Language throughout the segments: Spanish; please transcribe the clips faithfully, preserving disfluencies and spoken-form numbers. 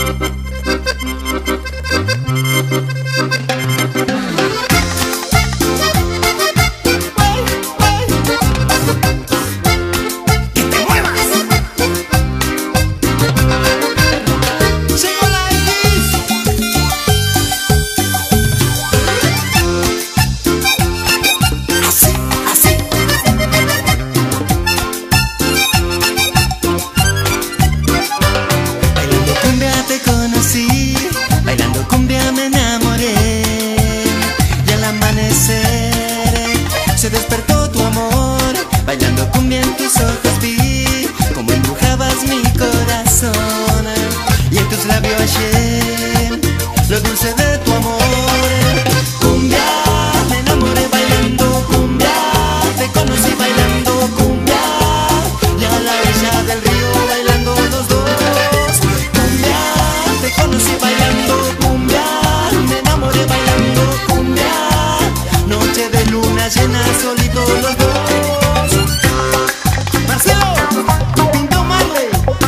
Se despertó tu amor, bailando cumbia en tus ojos vi como embrujabas mi corazón. Y en tus labios hallé lo dulce de tu amor. Cumbia, me enamoré bailando cumbia, te conocí bailando cumbia, y a la orilla del río bailando los dos. Cumbia, te conocí bailando cumbia, me enamoré bailando cumbia, noche de luna llena, solitos los dos. Marcelo, Pinto Marley.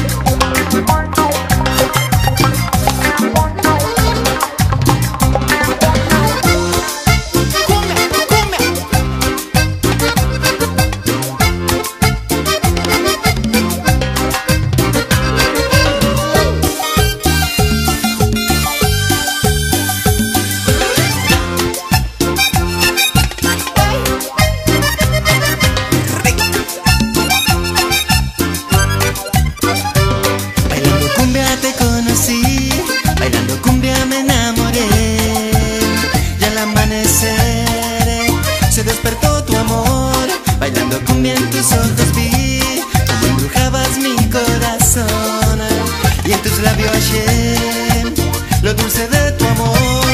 Te conocí, bailando cumbia me enamoré, y al amanecer se despertó tu amor, bailando cumbia en tus ojos vi como embrujabas mi corazón, y en tus labios hallé lo dulce de tu amor.